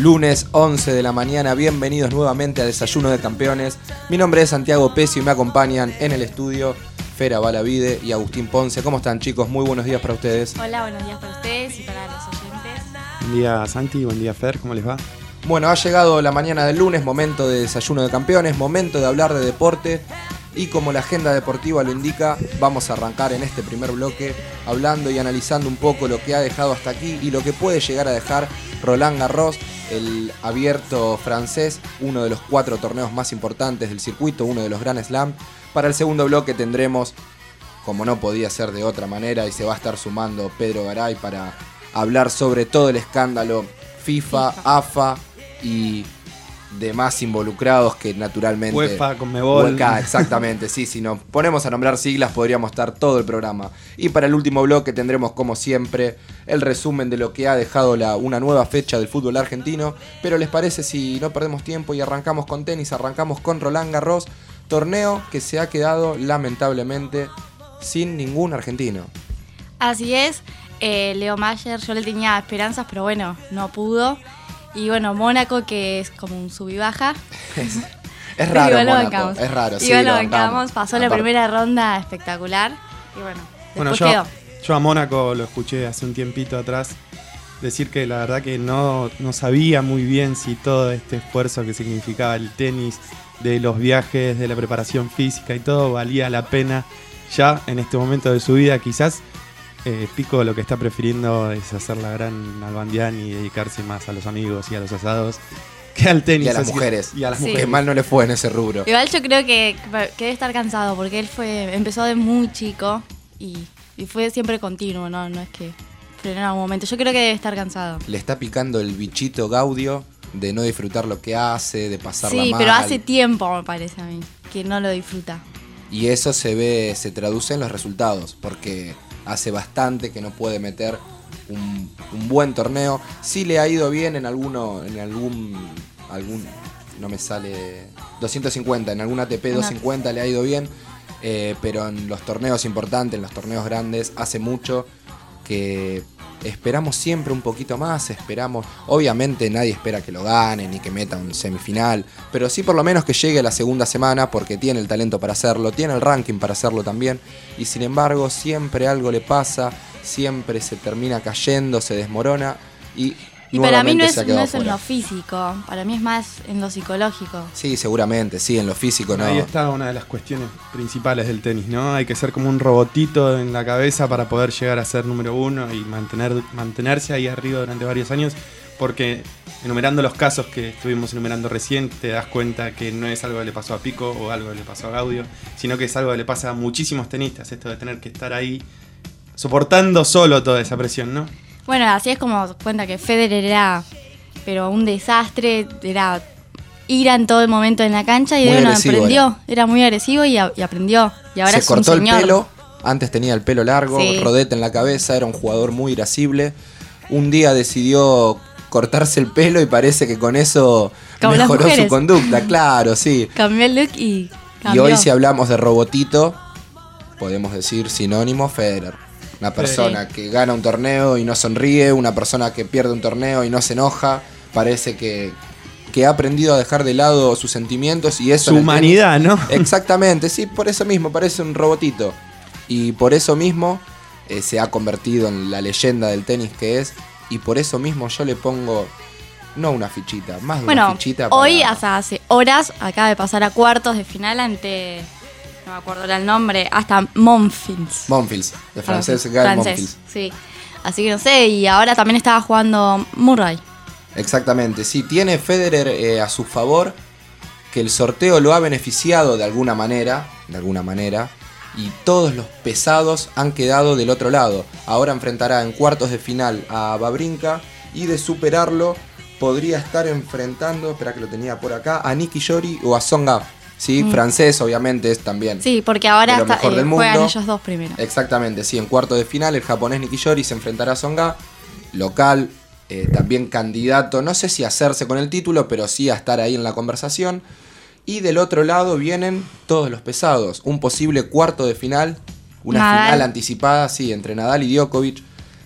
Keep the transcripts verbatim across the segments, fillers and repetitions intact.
Lunes once de la mañana, bienvenidos nuevamente a Desayuno de Campeones. Mi nombre es Santiago Pesio y me acompañan en el estudio Fera Balavide y Agustín Ponce. ¿Cómo están, chicos? Muy buenos días para ustedes. Hola, buenos días para ustedes y para los oyentes. Buen día, Santi, buen día, Fer, ¿cómo les va? Bueno, ha llegado la mañana del lunes, momento de Desayuno de Campeones, momento de hablar de deporte. Y como la agenda deportiva lo indica, vamos a arrancar en este primer bloque hablando y analizando un poco lo que ha dejado hasta aquí y lo que puede llegar a dejar Roland Garros, el abierto francés, uno de los cuatro torneos más importantes del circuito, uno de los Grand Slam. Para el segundo bloque tendremos, como no podía ser de otra manera, y se va a estar sumando Pedro Garay para hablar sobre todo el escándalo FIFA, FIFA. A F A y demás involucrados que naturalmente... UEFA, Conmebol. UEFA, exactamente, sí, si nos ponemos a nombrar siglas podríamos estar todo el programa. Y para el último bloque tendremos, como siempre, el resumen de lo que ha dejado la, una nueva fecha del fútbol argentino. Pero ¿les parece si no perdemos tiempo y arrancamos con tenis? Arrancamos con Roland Garros, torneo que se ha quedado lamentablemente sin ningún argentino. Así es, eh, Leo Mayer, yo le tenía esperanzas, pero bueno, no pudo. Y bueno, Mónaco, que es como un sub y baja. Es, es raro, Mónaco, es raro, sí, igual lo lo bancamos. bancamos, pasó la Aparte. primera ronda espectacular. Y bueno, Bueno, después yo, quedó. yo a Mónaco lo escuché hace un tiempito atrás decir que la verdad que no, no sabía muy bien si todo este esfuerzo que significaba el tenis, de los viajes, de la preparación física y todo, valía la pena ya en este momento de su vida. Quizás eh, Pico lo que está prefiriendo es hacer la gran Nalbandián y dedicarse más a los amigos y a los asados que al tenis. Y a las Así que- mujeres, y a las Sí. mujeres. que mal no le fue en ese rubro. Igual yo creo que, que debe estar cansado, porque él fue empezó de muy chico y, y fue siempre continuo, ¿no? No es que frenó en algún momento. Yo creo que debe estar cansado. Le está picando el bichito Gaudio de no disfrutar lo que hace, de pasarla Sí, mal. pero hace tiempo, me parece a mí, que no lo disfruta. Y eso se ve, se traduce en los resultados, porque hace bastante que no puede meter un, un buen torneo. Sí le ha ido bien en alguno, en algún, algún, no me sale, doscientos cincuenta, en algún A T P doscientos cincuenta le ha ido bien, eh, pero en los torneos importantes, en los torneos grandes, hace mucho que esperamos siempre un poquito más, esperamos, obviamente nadie espera que lo gane ni que meta un semifinal, pero sí por lo menos que llegue a la segunda semana porque tiene el talento para hacerlo, tiene el ranking para hacerlo también, y sin embargo siempre algo le pasa, siempre se termina cayendo, se desmorona y, Y para mí no nuevamente es, se ha quedado no es en fuera. lo físico, para mí es más en lo psicológico. Sí, seguramente, sí, en lo físico no. Ahí está una de las cuestiones principales del tenis, ¿no? Hay que ser como un robotito en la cabeza para poder llegar a ser número uno y mantener, mantenerse ahí arriba durante varios años, porque enumerando los casos que estuvimos enumerando recién, te das cuenta que no es algo que le pasó a Pico o algo que le pasó a Gaudio, sino que es algo que le pasa a muchísimos tenistas, esto de tener que estar ahí soportando solo toda esa presión, ¿no? Bueno, así es como cuenta que Federer era, pero un desastre, era ira en todo el momento en la cancha y Muy bueno, agresivo aprendió, era. era. muy agresivo y, a- y aprendió. Y ahora se es cortó un el señor. pelo, antes tenía el pelo largo, Sí. rodete en la cabeza, era un jugador muy irascible. Un día decidió cortarse el pelo y parece que con eso Como las mejoró su mujeres. conducta, claro, sí. Cambió el look y Y cambió. hoy si hablamos de robotito, podemos decir sinónimo Federer. Una persona Sí. que gana un torneo y no sonríe, una persona que pierde un torneo y no se enoja, parece que, que ha aprendido a dejar de lado sus sentimientos y eso Su en el tenis- humanidad, ¿no? Exactamente, sí, por eso mismo, parece un robotito. Y por eso mismo eh, se ha convertido en la leyenda del tenis que es. Y por eso mismo yo le pongo, no una fichita, más de una Bueno, fichita. hoy para- hasta hace horas acaba de pasar a cuartos de final ante, no me acuerdo ahora el nombre, hasta Monfils. Monfils, de francés, Monfils, Gael francés, Monfils. sí. Así que no sé, y ahora también estaba jugando Murray. Exactamente, sí, tiene Federer eh, a su favor que el sorteo lo ha beneficiado de alguna manera, de alguna manera, y todos los pesados han quedado del otro lado. Ahora enfrentará en cuartos de final a Wawrinka y de superarlo podría estar enfrentando, espera que lo tenía por acá, a Nicky Jory o a Tsonga. Sí, Mm. francés obviamente es también. Sí, porque ahora de lo está- mejor eh, del juegan mundo. ellos dos primero. Exactamente, sí, en cuarto de final el japonés Nicky Jory se enfrentará a Tsonga, local, eh, también candidato, no sé si a hacerse con el título, pero sí a estar ahí en la conversación. Y del otro lado vienen todos los pesados, un posible cuarto de final, una Nadal. final anticipada, sí, entre Nadal y Djokovic,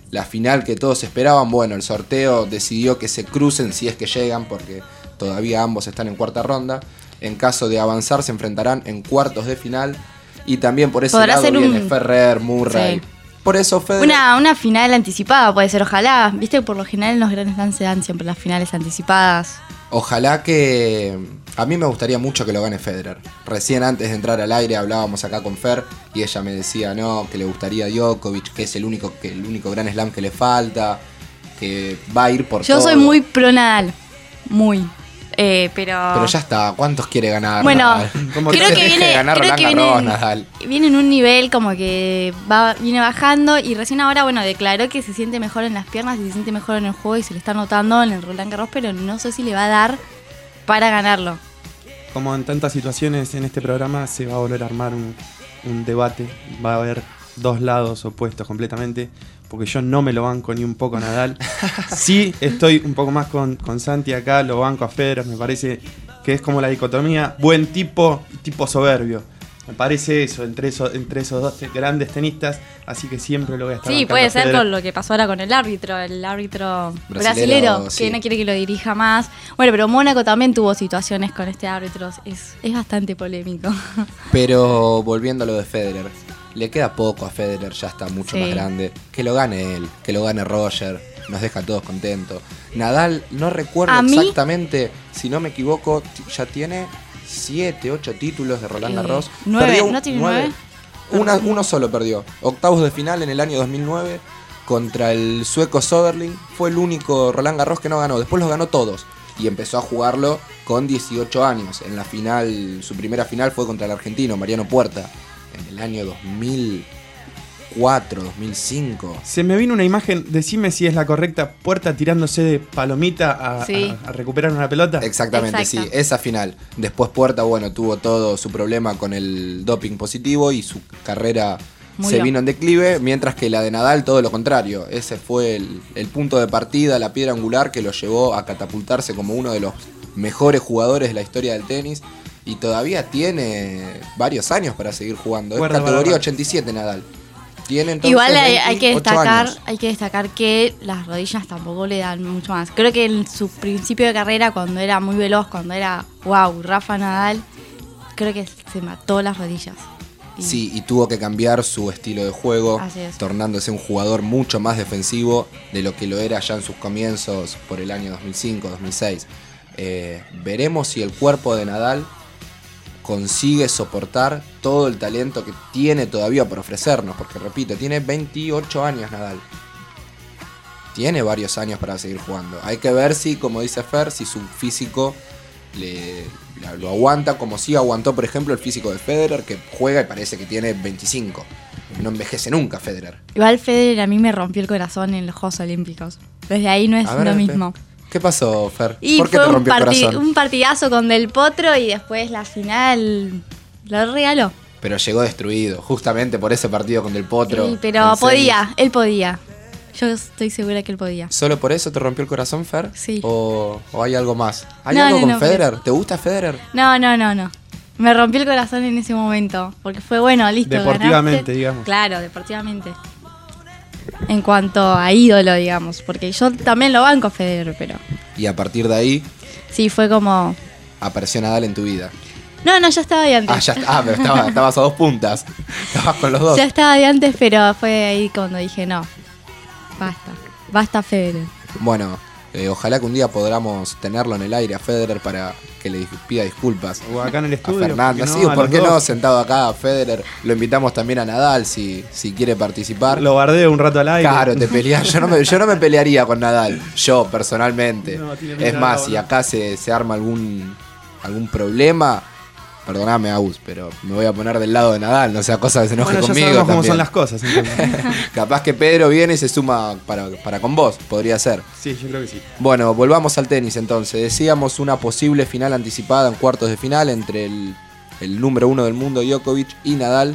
la final que todos esperaban. Bueno, el sorteo decidió que se crucen si es que llegan, porque todavía ambos están en cuarta ronda. En caso de avanzar se enfrentarán en cuartos de final. Y también por ese Podrá lado ser viene un... Ferrer, Murray. Sí. Por eso Federer... Una, una final anticipada puede ser, ojalá. Viste, por lo general en los Grand Slam se dan siempre las finales anticipadas. Ojalá que... A mí me gustaría mucho que lo gane Federer. Recién antes de entrar al aire hablábamos acá con Fer y ella me decía no, que le gustaría a Djokovic, que es el único, que el único Grand Slam que le falta, que va a ir por Yo todo. soy muy pro Nadal, muy. Eh, pero... Pero ya está, ¿cuántos quiere ganar Bueno, Nadal? Como creo que que deje de viene, ganar creo Roland que Garros, viene, Nadal. viene en un nivel como que va, viene bajando y recién ahora, bueno, declaró que se siente mejor en las piernas y se siente mejor en el juego y se le está notando en el Roland Garros, pero no sé si le va a dar para ganarlo. Como en tantas situaciones en este programa se va a volver a armar un, un debate, va a haber dos lados opuestos completamente, porque yo no me lo banco ni un poco a Nadal. Sí estoy un poco más con, con Santi acá, lo banco a Federer, me parece que es como la dicotomía, buen tipo, tipo soberbio. Me parece eso, entre, eso, entre esos dos te- grandes tenistas, así que siempre lo voy a estar Sí, bancando puede a ser Federer. con lo que pasó ahora con el árbitro, el árbitro Brasilero, brasilero, sí. que no quiere que lo dirija más. Bueno, pero Mónaco también tuvo situaciones con este árbitro, es, es bastante polémico. Pero volviendo a lo de Federer, le queda poco a Federer, ya está mucho Sí. más grande. Que lo gane él, que lo gane Roger, nos deja a todos contentos. Nadal, no recuerdo A mí- exactamente, si no me equivoco, t- ya tiene siete, ocho títulos de Roland Eh, Garros. nueve, Perdió un- ¿no tiene nueve? Una- uno solo perdió. Octavos de final en el año dos mil nueve contra el sueco Söderling. Fue el único Roland Garros que no ganó. Después los ganó todos. Y empezó a jugarlo con dieciocho años. En la final, su primera final fue contra el argentino, Mariano Puerta. En el año dos mil cuatro, dos mil cinco. Se me vino una imagen, decime si es la correcta, Puerta tirándose de palomita a, Sí. a- a recuperar una pelota. Exactamente, Exacto. sí, esa final. Después Puerta, bueno, tuvo todo su problema con el doping positivo y su carrera Murió. se vino en declive, mientras que la de Nadal todo lo contrario. Ese fue el, el punto de partida, la piedra angular que lo llevó a catapultarse como uno de los mejores jugadores de la historia del tenis y todavía tiene varios años para seguir jugando. Es Guarda, categoría guarda. ochenta y siete Nadal. Tiene entonces Igual hay, hay que veintiocho destacar, años. hay que destacar que las rodillas tampoco le dan mucho más. Creo que en su principio de carrera, cuando era muy veloz, cuando era wow, Rafa Nadal, creo que se mató las rodillas. Y Sí, y tuvo que cambiar su estilo de juego, Así es. tornándose un jugador mucho más defensivo de lo que lo era ya en sus comienzos por el año dos mil cinco, dos mil seis. Eh, veremos si el cuerpo de Nadal consigue soportar todo el talento que tiene todavía por ofrecernos, porque repito, tiene veintiocho años Nadal. Tiene varios años para seguir jugando. Hay que ver si, como dice Fer, si su físico le, la- lo aguanta, como si aguantó, por ejemplo, el físico de Federer, que juega y parece que tiene veinticinco. No envejece nunca Federer. Igual Federer a mí me rompió el corazón en los Juegos Olímpicos. Desde ahí no es A ver, lo Fe, mismo. ¿Qué pasó, Fer? Y ¿Por qué fue te un, rompió el parti- corazón? un partidazo con Del Potro y después la final lo regaló. Pero llegó destruido, justamente por ese partido con Del Potro. Sí, pero en podía, semis. él podía. Yo estoy segura que él podía. ¿Solo por eso te rompió el corazón, Fer? Sí. ¿O, o hay algo más? ¿Hay No, algo no, con no, Federer? ¿Te gusta Federer? No, no, no, no. Me rompió el corazón en ese momento. Porque fue bueno, listo. Deportivamente, ganaste. digamos. Claro, deportivamente. En cuanto a ídolo, digamos. Porque yo también lo banco a Federer, pero Y a partir de ahí sí, fue como... apareció Nadal en tu vida. No, no, ya estaba de antes. Ah, ya está. Ah, pero estaba- estabas a dos puntas. Estabas con los dos. Ya estaba de antes, pero fue ahí cuando dije, no, basta. Basta Federer. Bueno, eh, ojalá que un día podamos tenerlo en el aire a Federer para que le dis- pida disculpas. O acá en el A estudio. Fernando, ¿por qué sí, no? A ¿por los qué no? dos. Sentado acá a Federer. Lo invitamos también a Nadal si, si quiere participar. Lo bardeo un rato al aire. Claro, te peleas. Yo no, me, yo no me pelearía con Nadal, yo personalmente. No, tiene Es pinta de más, bravo, si ¿no? acá se, se arma algún, algún problema, perdoname, Agus, pero me voy a poner del lado de Nadal, no sea cosa que se enoje Bueno, ya conmigo. sabemos cómo también. son las cosas. entonces. Capaz que Pedro viene y se suma para, para con vos, podría ser. Sí, yo creo que sí. Bueno, volvamos al tenis entonces. Decíamos una posible final anticipada en cuartos de final entre el, el número uno del mundo, Djokovic, y Nadal.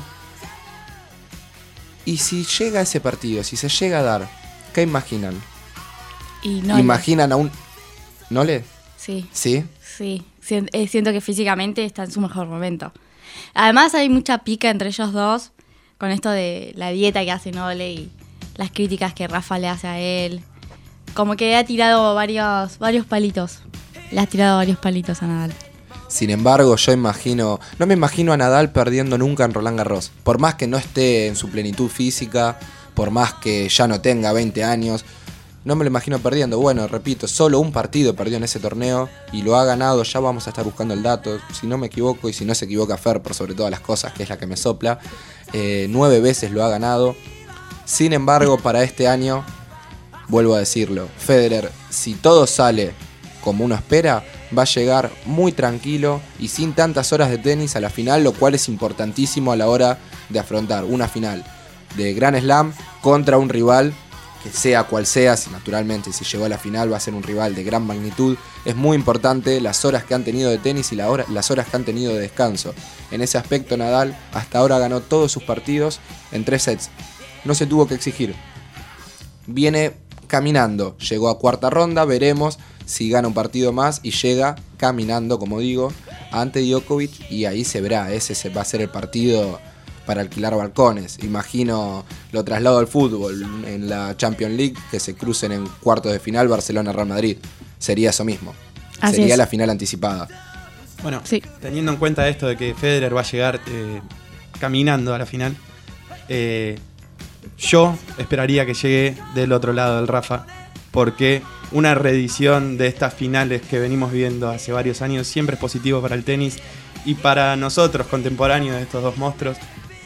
Y si llega ese partido, si se llega a dar, ¿qué imaginan? Y no. ¿Imaginan a un... ¿No le? Sí, ¿Sí? sí. Sien- eh, Siento que físicamente está en su mejor momento. Además hay mucha pica entre ellos dos con esto de la dieta que hace Nole y, las críticas que Rafa le hace a él. Como que ha tirado varios, varios palitos. Le ha tirado varios palitos a Nadal. Sin embargo, yo imagino, no me imagino a Nadal perdiendo nunca en Roland Garros. Por más que no esté en su plenitud física, por más que ya no tenga veinte años, no me lo imagino perdiendo. Bueno, repito, solo un partido perdió en ese torneo y lo ha ganado. Ya vamos a estar buscando el dato, si no me equivoco, y si no se equivoca Fer, por sobre todas las cosas, que es la que me sopla. Eh, nueve veces lo ha ganado. Sin embargo, para este año, vuelvo a decirlo, Federer, si todo sale como uno espera, va a llegar muy tranquilo y sin tantas horas de tenis a la final, lo cual es importantísimo a la hora de afrontar una final de Grand Slam contra un rival que sea cual sea. Si naturalmente si llegó a la final va a ser un rival de gran magnitud. Es muy importante las horas que han tenido de tenis y la hora, las horas que han tenido de descanso. En ese aspecto Nadal hasta ahora ganó todos sus partidos en tres sets. No se tuvo que exigir. Viene caminando, llegó a cuarta ronda, veremos si gana un partido más y llega caminando, como digo, ante Djokovic, y ahí se verá, ese va a ser el partido para alquilar balcones. Imagino, lo traslado al fútbol, en la Champions League, que se crucen en cuartos de final Barcelona-Real Madrid. Sería eso mismo. Así Sería es. la final anticipada. Bueno, Sí. teniendo en cuenta esto de que Federer va a llegar eh, caminando a la final, eh, yo esperaría que llegue del otro lado del Rafa, porque una reedición de estas finales que venimos viendo hace varios años siempre es positivo para el tenis y para nosotros, contemporáneos de estos dos monstruos.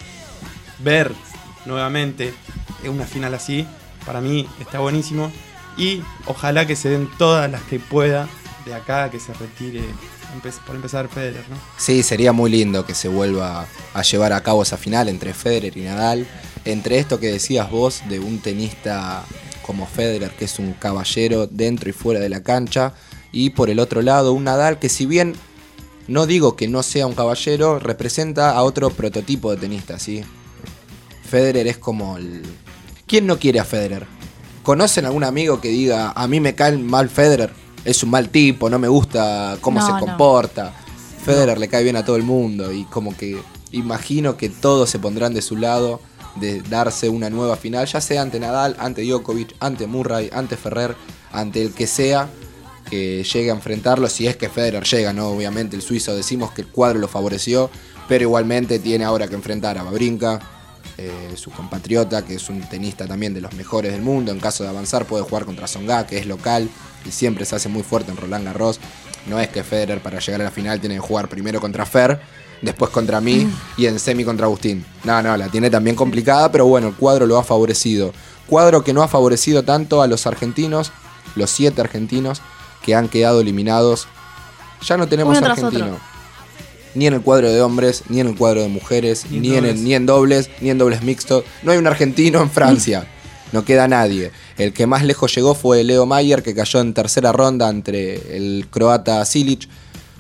Ver nuevamente una final así, para mí está buenísimo, y ojalá que se den todas las que pueda de acá a que se retire, por empezar, Federer, ¿no? Sí, sería muy lindo que se vuelva a llevar a cabo esa final entre Federer y Nadal. Entre esto que decías vos de un tenista como Federer, que es un caballero dentro y fuera de la cancha, y por el otro lado un Nadal que, si bien no digo que no sea un caballero, representa a otro prototipo de tenista, ¿sí? Federer es como el... ¿Quién no quiere a Federer? ¿Conocen algún amigo que diga, a mí me cae mal Federer? Es un mal tipo, no me gusta cómo No, se no. comporta. Federer no. Le cae bien a todo el mundo y como que imagino que todos se pondrán de su lado de darse una nueva final, ya sea ante Nadal, ante Djokovic, ante Murray, ante Ferrer, ante el que sea que llegue a enfrentarlo, si es que Federer llega, ¿no? Obviamente el suizo, decimos que el cuadro lo favoreció, pero igualmente tiene ahora que enfrentar a Wawrinka, eh, su compatriota, que es un tenista también de los mejores del mundo. En caso de avanzar puede jugar contra Tsonga, que es local y siempre se hace muy fuerte en Roland Garros. No es que Federer para llegar a la final tiene que jugar primero contra Fer, después contra mí y en semi contra Agustín. No, no, la tiene también complicada, pero bueno, el cuadro lo ha favorecido. Cuadro que no ha favorecido tanto a los argentinos, los siete argentinos que han quedado eliminados. Ya no tenemos Uno tras argentino. otro. Ni en el cuadro de hombres, ni en el cuadro de mujeres, Ni en ni en, dobles. el, ni en dobles, ni en dobles mixtos. No hay un argentino en Francia. No queda nadie. El que más lejos llegó fue Leo Mayer, que cayó en tercera ronda entre el croata Silic.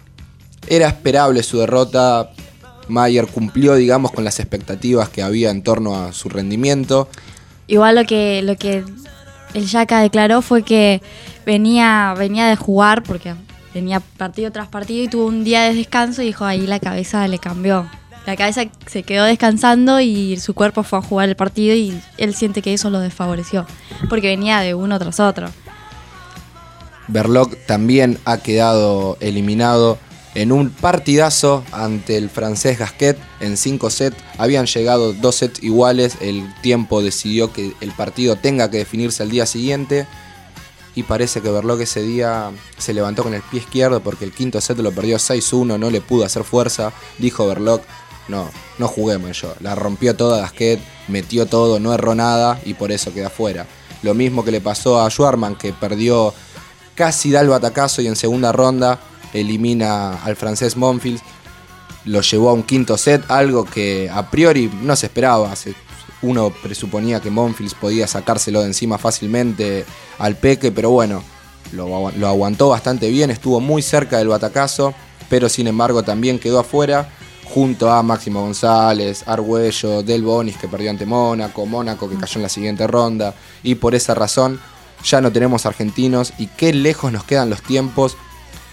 Era esperable su derrota. Mayer cumplió, digamos, con las expectativas que había en torno a su rendimiento. Igual lo que, lo que el Yaka declaró fue que venía, venía de jugar, porque venía partido tras partido y tuvo un día de descanso y dijo, ahí la cabeza le cambió. La cabeza se quedó descansando y su cuerpo fue a jugar el partido y él siente que eso lo desfavoreció, porque venía de uno tras otro. Berlocq también ha quedado eliminado en un partidazo ante el francés Gasquet en cinco sets. Habían llegado dos sets iguales, el tiempo decidió que el partido tenga que definirse al día siguiente y parece que Berlocq ese día se levantó con el pie izquierdo porque el quinto set lo perdió seis uno, no le pudo hacer fuerza. Dijo Berlocq, no, no juguemos yo. La rompió toda Gasquet, metió todo, no erró nada y por eso queda fuera. Lo mismo que le pasó a Schwarman, que perdió, casi da el batacazo y en segunda ronda elimina al francés Monfils. Lo llevó a un quinto set, algo que a priori no se esperaba. Uno presuponía que Monfils podía sacárselo de encima fácilmente al Peque, pero bueno, lo, lo aguantó bastante bien, estuvo muy cerca del batacazo, pero sin embargo también quedó afuera, junto a Máximo González, Argüello, Del Bonis, que perdió ante Mónaco, Mónaco que cayó en la siguiente ronda, y por esa razón ya no tenemos argentinos, y qué lejos nos quedan los tiempos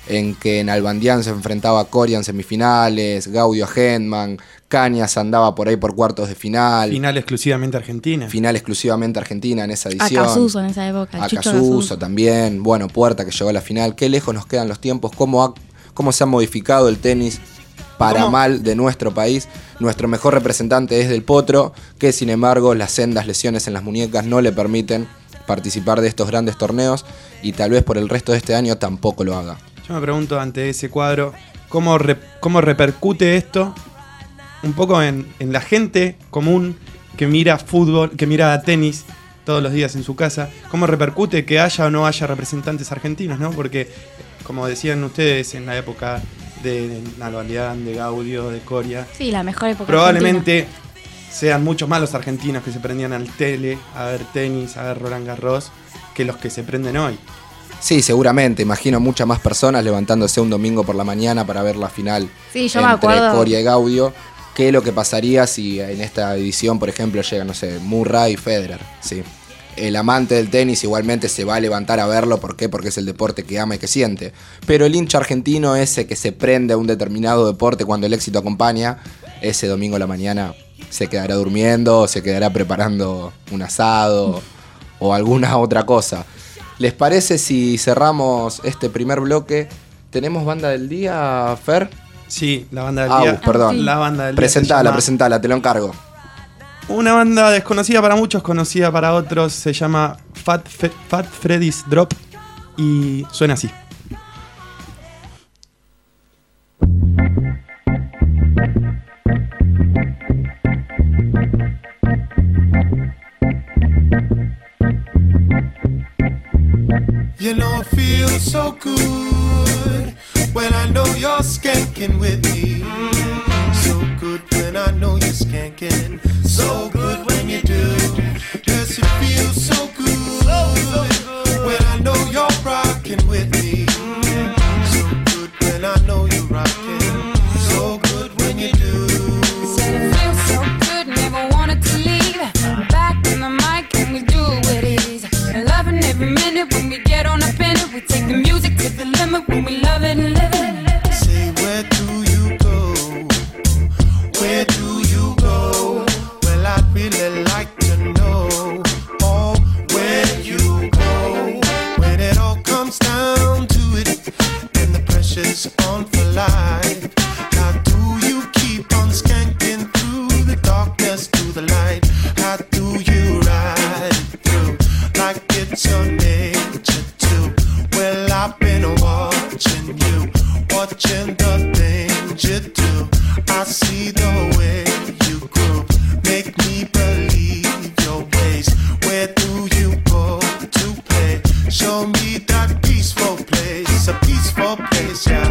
en que Nalbandián se enfrentaba a Coria en semifinales, Gaudio a Hendman, Cañas andaba por ahí por cuartos de final. Final exclusivamente Argentina. Final exclusivamente Argentina en esa edición. A Casuso en esa época. A Casuso también. Bueno, Puerta que llegó a la final. Qué lejos nos quedan los tiempos. Cómo, ha, cómo se ha modificado el tenis para ¿Cómo? mal de nuestro país. Nuestro mejor representante es Del Potro, que sin embargo las sendas lesiones en las muñecas no le permiten participar de estos grandes torneos y tal vez por el resto de este año tampoco lo haga. Yo me pregunto ante ese cuadro, ¿cómo, re, cómo repercute esto un poco en, en la gente común que mira fútbol, que mira tenis todos los días en su casa? ¿Cómo repercute que haya o no haya representantes argentinos, ¿no? Porque, como decían ustedes, en la época de Nalbandián, de Gaudio, de Coria, sí, la mejor época probablemente argentina. Sean muchos más los argentinos que se prendían al tele a ver tenis, a ver Roland Garros, que los que se prenden hoy. Sí, seguramente. Imagino muchas más personas levantándose un domingo por la mañana para ver la final sí, yo entre me acuerdo. Coria y Gaudio. ¿Qué es lo que pasaría si en esta edición, por ejemplo, llega, no sé, Murray y Federer? Sí. El amante del tenis igualmente se va a levantar a verlo. ¿Por qué? Porque es el deporte que ama y que siente. Pero el hincha argentino, ese que se prende a un determinado deporte cuando el éxito acompaña, ese domingo a la mañana se quedará durmiendo, se quedará preparando un asado o alguna otra cosa. ¿Les parece si cerramos este primer bloque? ¿Tenemos banda del día, Fer? Sí, la banda del ah, día. perdón. La banda del presentala, día. presentala, te lo encargo. Una banda desconocida para muchos, conocida para otros, se llama Fat, Fe- Fat Freddy's Drop y suena así. You know it feels so good when I know you're skanking with me. So good when I know you're skanking. So good when you do. Yes, it feels so good when I know you're rocking with me. So good when I know you're rocking. So good when you do. Said it feels so good, never wanted to leave. Back in the mic and we do it with ease. Loving every minute when we get on a pennant. We take the music to the limit when we love it and live it. Say, where do you go? Where do you go? Well, I'd really like to know. Oh, where you go? When it all comes down to it and the pressure's on for life, how do you keep on skanking through the darkness to the light? How do you ride through like it's your nature to? Well, I've been watching you, watching the things you do. I see the way you groove, make me believe your ways. Where do you go to play? Show me that peaceful place, a peaceful place, yeah.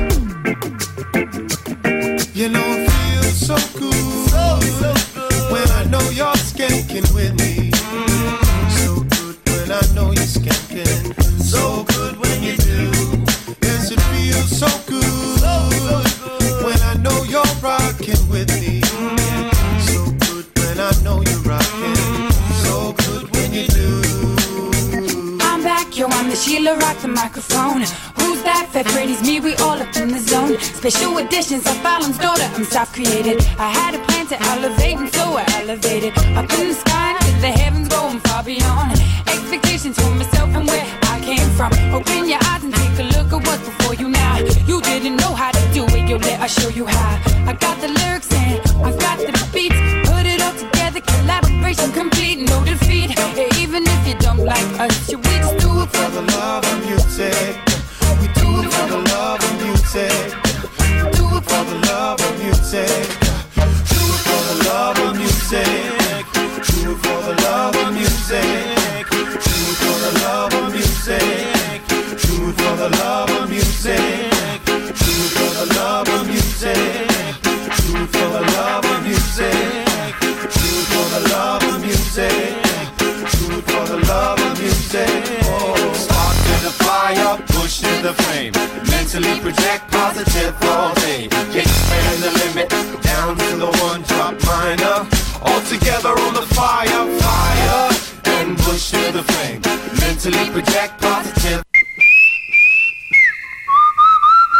You know it feels so good, so, so good when I know you're skanking with me. So good when I know you're skanking. So good when you do. Yes, it feels so good, so, so good when I know you're rocking with me. So good when I know you're rocking. So good when you do. I'm back, yo, I'm the Sheila, rock the microphone. Who's that? Fat Freddy's me, we all up in the zone. Special editions of Fallon's daughter, I'm self-created. I had a plan to elevate and so I elevated. Up in the sky, to the heavens going far beyond. Expectations for myself and where I came from. Open your eyes and take a look at what's before you now. You didn't know how to do it, yo, let I show you how. I got the lyrics and I got the beats. Put it all together, collaboration complete, no defeat. Yeah, even if you don't like us, you we just do it for the love of music. We do it for the love of music. Do it for the love of music. Do it for the love of music. Do it for the love of music. Do it for the love of music. Do it for the love of music. Do it for the love of music. Do it for the love of music. Do it for the love of music. Do it for the love of music. Oh, spark to the fire, push to the flame. Mentally project positive all day. Expand the limit down to the one drop minor. All together on the fire, fire, and push to the flame. Mentally project positive.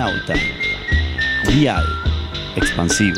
Radionauta. Dial expansivo.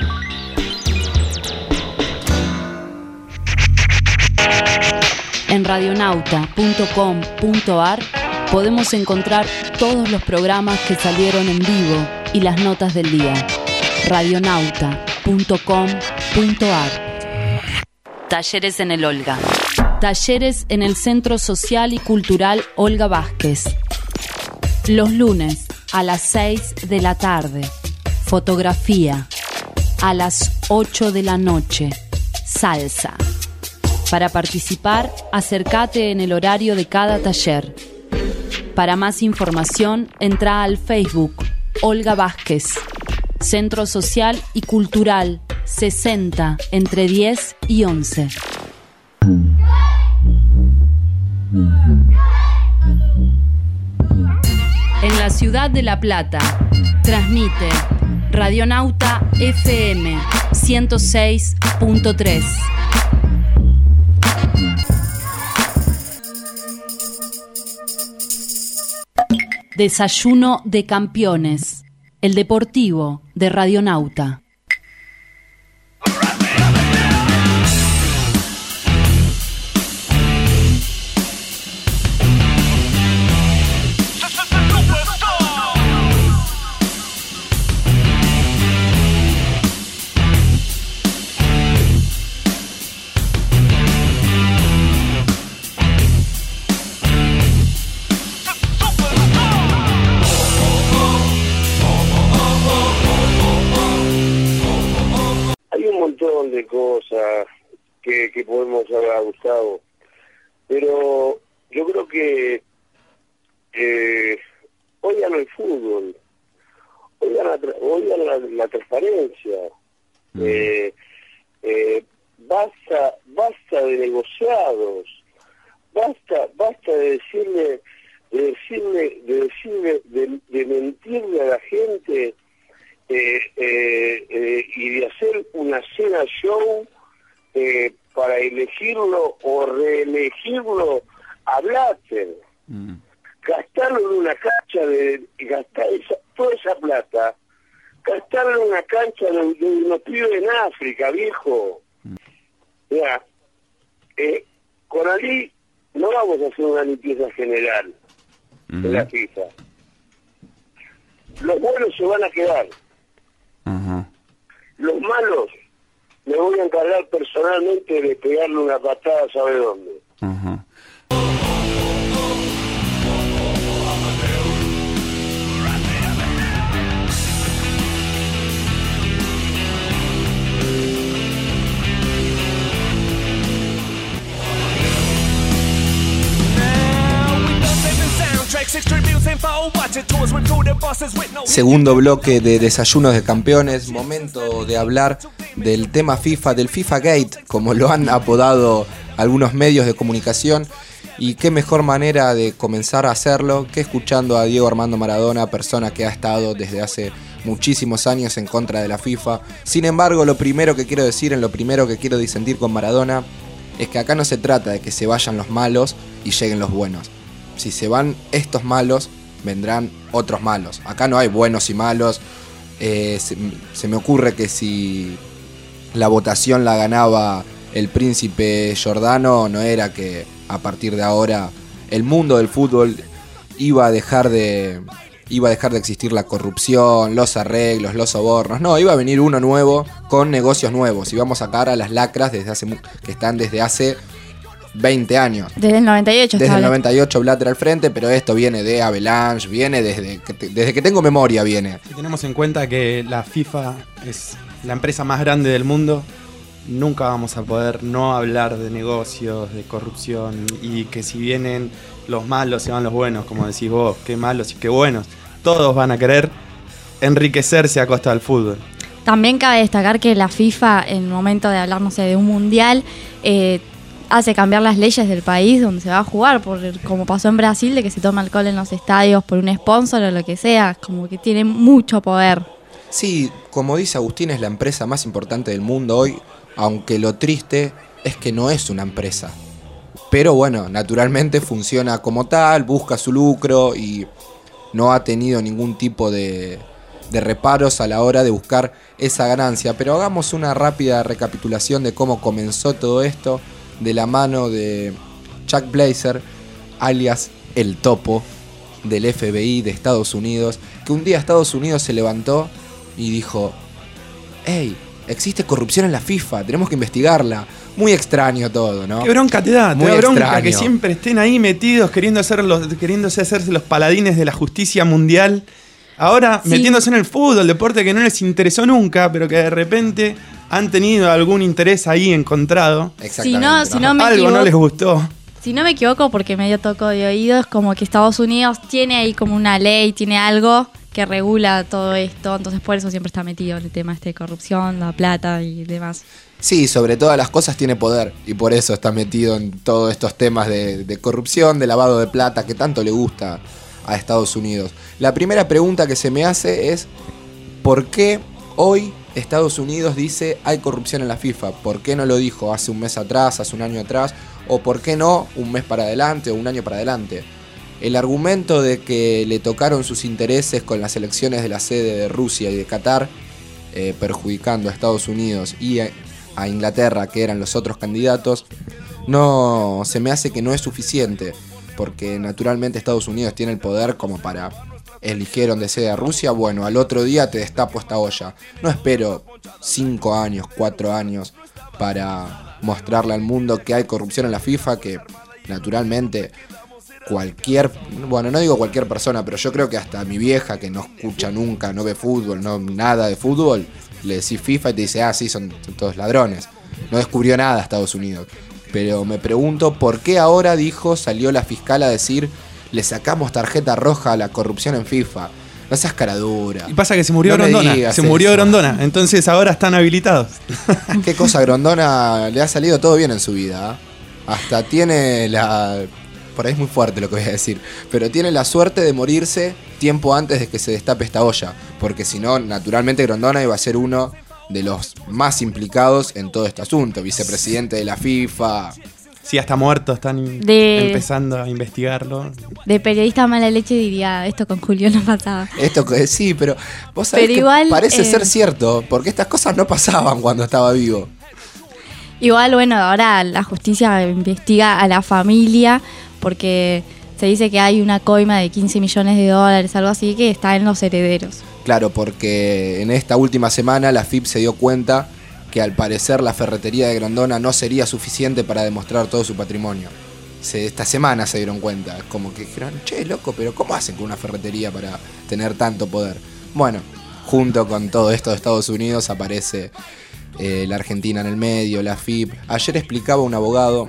En radionauta punto com punto ar podemos encontrar todos los programas que salieron en vivo y las notas del día. radionauta punto com punto ar. Talleres en el Olga. Talleres en el Centro Social y Cultural Olga Vázquez. Los lunes a las seis de la tarde. Fotografía. A las ocho de la noche. Salsa. Para participar, acércate en el horario de cada taller. Para más información, entra al Facebook Olga Vázquez. Centro Social y Cultural sesenta entre diez y once. En la ciudad de La Plata, transmite Radionauta F M ciento seis punto tres. Desayuno de Campeones, el deportivo de Radionauta. De cosas que, que podemos hablar, Gustavo, pero yo creo que eh, oigan el fútbol, oigan la, oigan la, la transparencia, mm. eh, eh, basta, basta de negociados, basta, basta de decirle, de decirle, de decirle, de, de mentirle a la gente. Eh, eh, eh, y de hacer una cena show eh, para elegirlo o reelegirlo a Blatter, mm. gastarlo en una cancha de gastar esa, toda esa plata, gastarlo en una cancha de, de unos pibes en África, viejo. Mm. Ya, eh, con Ali no vamos a hacer una limpieza general mm. de la FIFA. Los buenos se van a quedar. Uh-huh. Los malos me voy a encargar personalmente de pegarle una patada, ¿sabe dónde? Uh-huh. Segundo bloque de Desayunos de Campeones, momento de hablar del tema FIFA, del FIFA Gate, como lo han apodado algunos medios de comunicación, y qué mejor manera de comenzar a hacerlo que escuchando a Diego Armando Maradona, persona que ha estado desde hace muchísimos años en contra de la FIFA. Sin embargo, lo primero que quiero decir, en lo primero que quiero disentir con Maradona, es que acá no se trata de que se vayan los malos y lleguen los buenos. Si se van estos malos, vendrán otros malos. Acá no hay buenos y malos. Eh, se, se me ocurre que si la votación la ganaba el príncipe Giordano, no era que a partir de ahora el mundo del fútbol iba a dejar de iba a dejar de existir la corrupción, los arreglos, los sobornos. No, iba a venir uno nuevo con negocios nuevos. Y vamos a sacar a las lacras desde hace que están desde hace veinte años. Desde el noventa y ocho. Desde el noventa y ocho Blatter al frente, pero esto viene de Avalanche, viene desde que, desde que tengo memoria viene. Si tenemos en cuenta que la FIFA es la empresa más grande del mundo, nunca vamos a poder no hablar de negocios, de corrupción, y que si vienen los malos se van los buenos, como decís vos, qué malos y qué buenos. Todos van a querer enriquecerse a costa del fútbol. También cabe destacar que la FIFA, en el momento de hablar, no sé, de un mundial, eh, hace cambiar las leyes del país donde se va a jugar, por, como pasó en Brasil, de que se toma alcohol en los estadios por un sponsor o lo que sea, como que tiene mucho poder. Sí, como dice Agustín, es la empresa más importante del mundo hoy, aunque lo triste es que no es una empresa. Pero bueno, naturalmente funciona como tal, busca su lucro y no ha tenido ningún tipo de, de reparos a la hora de buscar esa ganancia. Pero hagamos una rápida recapitulación de cómo comenzó todo esto de la mano de Chuck Blazer, alias El Topo, del F B I de Estados Unidos, que un día Estados Unidos se levantó y dijo: hey, existe corrupción en la FIFA, tenemos que investigarla. Muy extraño todo, ¿no? Qué bronca te da, te Muy da bronca extraño. que siempre estén ahí metidos queriendo hacer los, queriéndose hacerse los paladines de la justicia mundial. Ahora Sí. metiéndose en el fútbol, deporte que no les interesó nunca, pero que de repente han tenido algún interés ahí encontrado. Si no, si no me Algo equivoco, no les gustó. Si no me equivoco, porque medio toco de oído, es como que Estados Unidos tiene ahí como una ley, tiene algo que regula todo esto, entonces por eso siempre está metido en el tema este de corrupción, la plata y demás. Sí, sobre todas las cosas tiene poder y por eso está metido en todos estos temas de, de corrupción, de lavado de plata, que tanto le gusta a Estados Unidos. La primera pregunta que se me hace es: ¿por qué hoy Estados Unidos dice hay corrupción en la FIFA? ¿Por qué no lo dijo hace un mes atrás, hace un año atrás? ¿O por qué no un mes para adelante o un año para adelante? El argumento de que le tocaron sus intereses con las elecciones de la sede de Rusia y de Qatar, eh, perjudicando a Estados Unidos y a, a Inglaterra, que eran los otros candidatos, no se me hace que no es suficiente, porque naturalmente Estados Unidos tiene el poder como para: eligieron de sede a Rusia, bueno, al otro día te destapo esta olla. No espero cinco años, cuatro años para mostrarle al mundo que hay corrupción en la FIFA, que naturalmente cualquier, bueno, no digo cualquier persona, pero yo creo que hasta mi vieja, que no escucha nunca, no ve fútbol, no nada de fútbol, le decís FIFA y te dice: ah, sí, son, son todos ladrones. No descubrió nada Estados Unidos. Pero me pregunto por qué ahora dijo, salió la fiscal a decir: le sacamos tarjeta roja a la corrupción en FIFA. No seas caradura. Y pasa que se murió No me Grondona. digas Se murió eso. Grondona. Entonces ahora están habilitados. Qué cosa, Grondona le ha salido todo bien en su vida. ¿eh? Hasta tiene la... Por ahí es muy fuerte lo que voy a decir. Pero tiene la suerte de morirse tiempo antes de que se destape esta olla. Porque si no, naturalmente Grondona iba a ser uno de los más implicados en todo este asunto. Vicepresidente de la FIFA. Sí, hasta muerto están De- empezando a investigarlo. De periodista mala leche diría, esto con Julio no pasaba. Esto que sí, pero vos sabés Pero que igual, parece eh, ser cierto. Porque estas cosas no pasaban cuando estaba vivo. Igual, bueno, ahora la justicia investiga a la familia porque se dice que hay una coima de quince millones de dólares, algo así, que está en los herederos. Claro, porque en esta última semana la F I P se dio cuenta que al parecer la ferretería de Grondona no sería suficiente para demostrar todo su patrimonio. Se, esta semana se dieron cuenta, como que dijeron: che, loco, pero ¿cómo hacen con una ferretería para tener tanto poder? Bueno, junto con todo esto de Estados Unidos aparece eh, la Argentina en el medio, la F I P. Ayer explicaba un abogado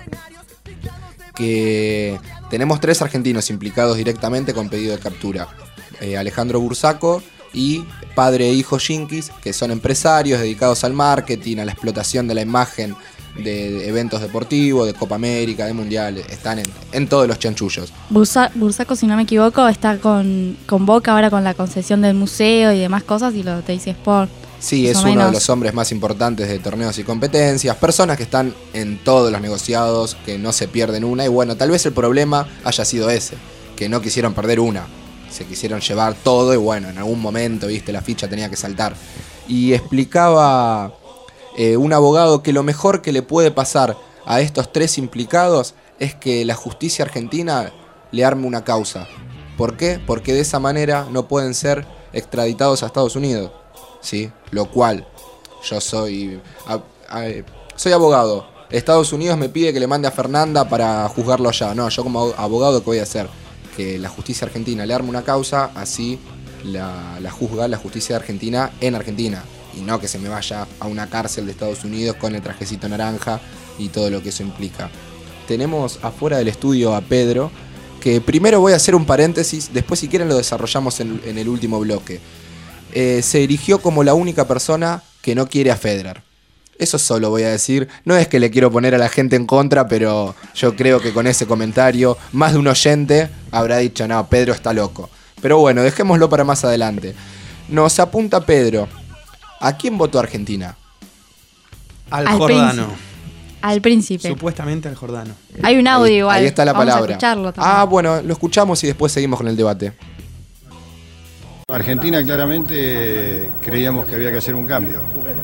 que tenemos tres argentinos implicados directamente con pedido de captura. Eh, Alejandro Bursaco y padre e hijo Yinkis, que son empresarios dedicados al marketing, a la explotación de la imagen de, de eventos deportivos, de Copa América, de Mundiales. Están en, en todos los chanchullos. Bursa- Bursaco, si no me equivoco, está con, con Boca ahora con la concesión del museo y demás cosas, y lo Teis Sport. Sí, Más es o uno de menos. los hombres más importantes de torneos y competencias, personas que están en todos los negociados, que no se pierden una, y bueno, tal vez el problema haya sido ese, que no quisieron perder una, se quisieron llevar todo y bueno, en algún momento, viste, la ficha tenía que saltar. Y explicaba eh, un abogado que lo mejor que le puede pasar a estos tres implicados es que la justicia argentina le arme una causa. ¿Por qué? Porque de esa manera no pueden ser extraditados a Estados Unidos. ¿Sí? Lo cual, yo soy a- a- soy abogado. Estados Unidos me pide que le mande a Fernanda para juzgarlo allá. No, yo como abogado, ¿qué voy a hacer? Que la justicia argentina le arme una causa, así la, la juzga la justicia argentina en Argentina. Y no que se me vaya a una cárcel de Estados Unidos con el trajecito naranja y todo lo que eso implica. Tenemos afuera del estudio a Pedro, que primero voy a hacer un paréntesis, después si quieren lo desarrollamos en, en el último bloque. Eh, se erigió como la única persona que no quiere a Federer. Eso solo voy a decir. No es que le quiero poner a la gente en contra, pero yo creo que con ese comentario más de un oyente habrá dicho: no, Pedro está loco. Pero bueno, dejémoslo para más adelante. Nos apunta Pedro. ¿A quién votó Argentina? Al, Al Jordano. Al príncipe. Supuestamente al Jordano. Hay un audio Ahí, igual. ahí está la Vamos palabra. a escucharlo también. Ah, bueno, lo escuchamos y después seguimos con el debate. Argentina claramente creíamos que había que hacer un cambio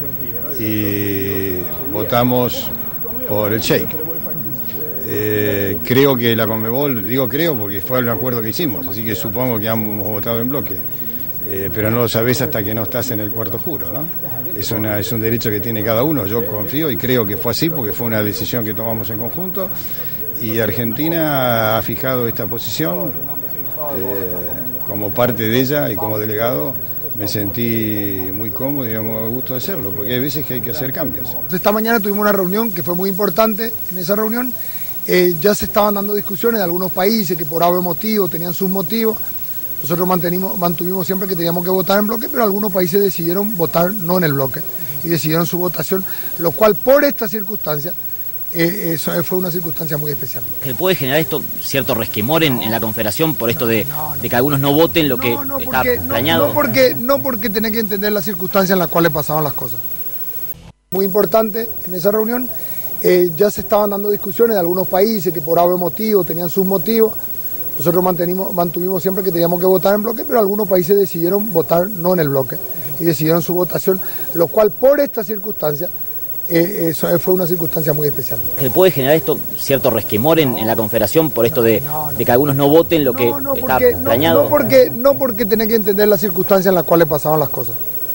y votamos por el Sheik. Eh, creo que la Conmebol, digo creo porque fue el acuerdo que hicimos, así que supongo que hemos votado en bloque, eh, pero no lo sabés hasta que no estás en el cuarto oscuro, ¿no? Es, una, es un derecho que tiene cada uno, yo confío y creo que fue así porque fue una decisión que tomamos en conjunto y Argentina ha fijado esta posición. Eh, como parte de ella y como delegado me sentí muy cómodo y me da gusto hacerlo, porque hay veces que hay que hacer cambios. Esta mañana tuvimos una reunión que fue muy importante. En esa reunión eh, ya se estaban dando discusiones de algunos países que por algún motivo tenían sus motivos. Nosotros mantenimos, mantuvimos siempre que teníamos que votar en bloque, pero algunos países decidieron votar no en el bloque y decidieron su votación, lo cual por esta circunstancia Eh, eso fue una circunstancia muy especial. ¿Que puede generar esto cierto resquemor en, en la Confederación por esto de, no, no. de que algunos no voten lo que no, no, está porque, planeado? No, no, porque, no porque tenés que entender las circunstancias en las cuales pasaban las cosas. Muy importante, en esa reunión eh, ya se estaban dando discusiones de algunos países que por algún motivo tenían sus motivos. Nosotros mantenimos, mantuvimos siempre que teníamos que votar en bloque, pero algunos países decidieron votar no en el bloque y decidieron su votación, lo cual por esta circunstancia Eh, eso fue una circunstancia muy especial. ¿Que puede generar esto cierto resquemor en, en la Confederación por esto de, no, no. de que algunos no voten lo que no, está porque, planeado? No, no, porque, no porque tenés que entender las circunstancias en las cuales pasaban las cosas.